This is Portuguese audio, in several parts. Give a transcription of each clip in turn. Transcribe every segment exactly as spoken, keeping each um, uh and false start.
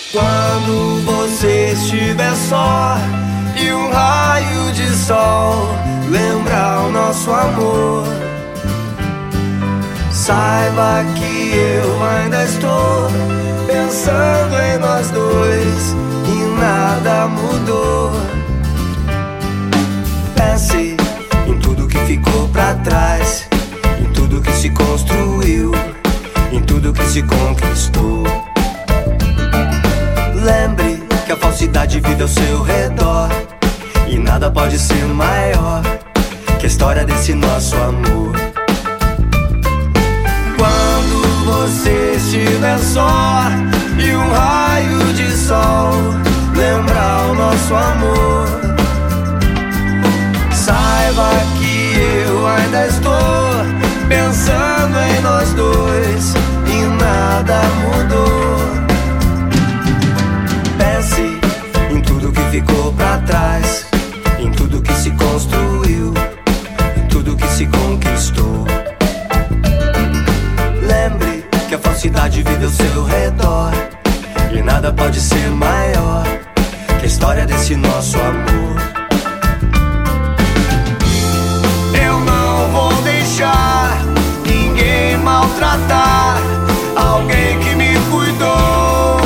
Quando você estiver só e um raio de sol lembrar o nosso amor, saiba que eu ainda estou pensando em nós dois e nada mudou. Pense em tudo que ficou pra trás, em tudo que se construiu, em tudo que se conquistou. Lembre que a falsidade vive ao seu redor e nada pode ser maior que a história desse nosso amor. Quando você estiver só e um raio de sol lembrar o nosso amor, saiba que eu ainda estou pensando em nós dois e nada mudou. Pense em tudo que ficou pra trás, em tudo que se construiu, em tudo que se conquistou. Lembre que a falsidade vive ao seu redor e nada pode ser maior que a história desse nosso amor. Eu não vou deixar ninguém maltratar alguém que me cuidou.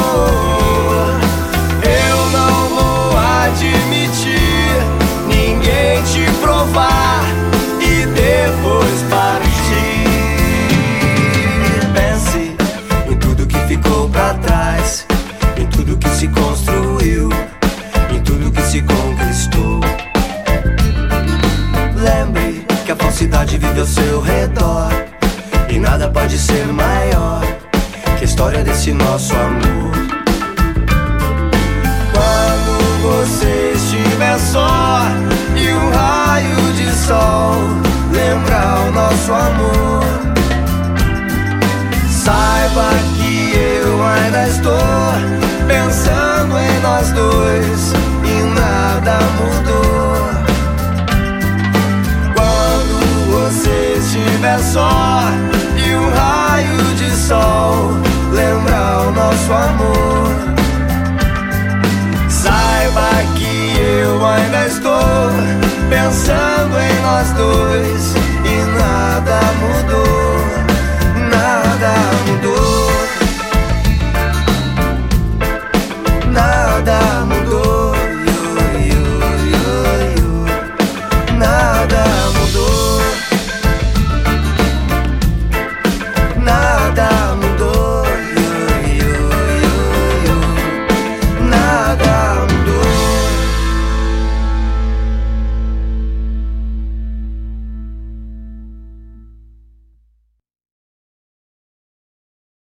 Eu não vou admitir ninguém te provar e depois partir. Pense em tudo que ficou pra trás, em tudo que se construiu, em tudo que se conquistou. Lembre que a falsidade vive ao seu redor e nada pode ser maior que a história desse nosso amor. Quando você estiver só e um raio de sol lembrar o nosso amor, saiba que eu ainda estou pensando em nós dois e nada mudou. Quando você estiver só e um raio de sol lembrar o nosso amor, saiba que eu ainda estou pensando em nós dois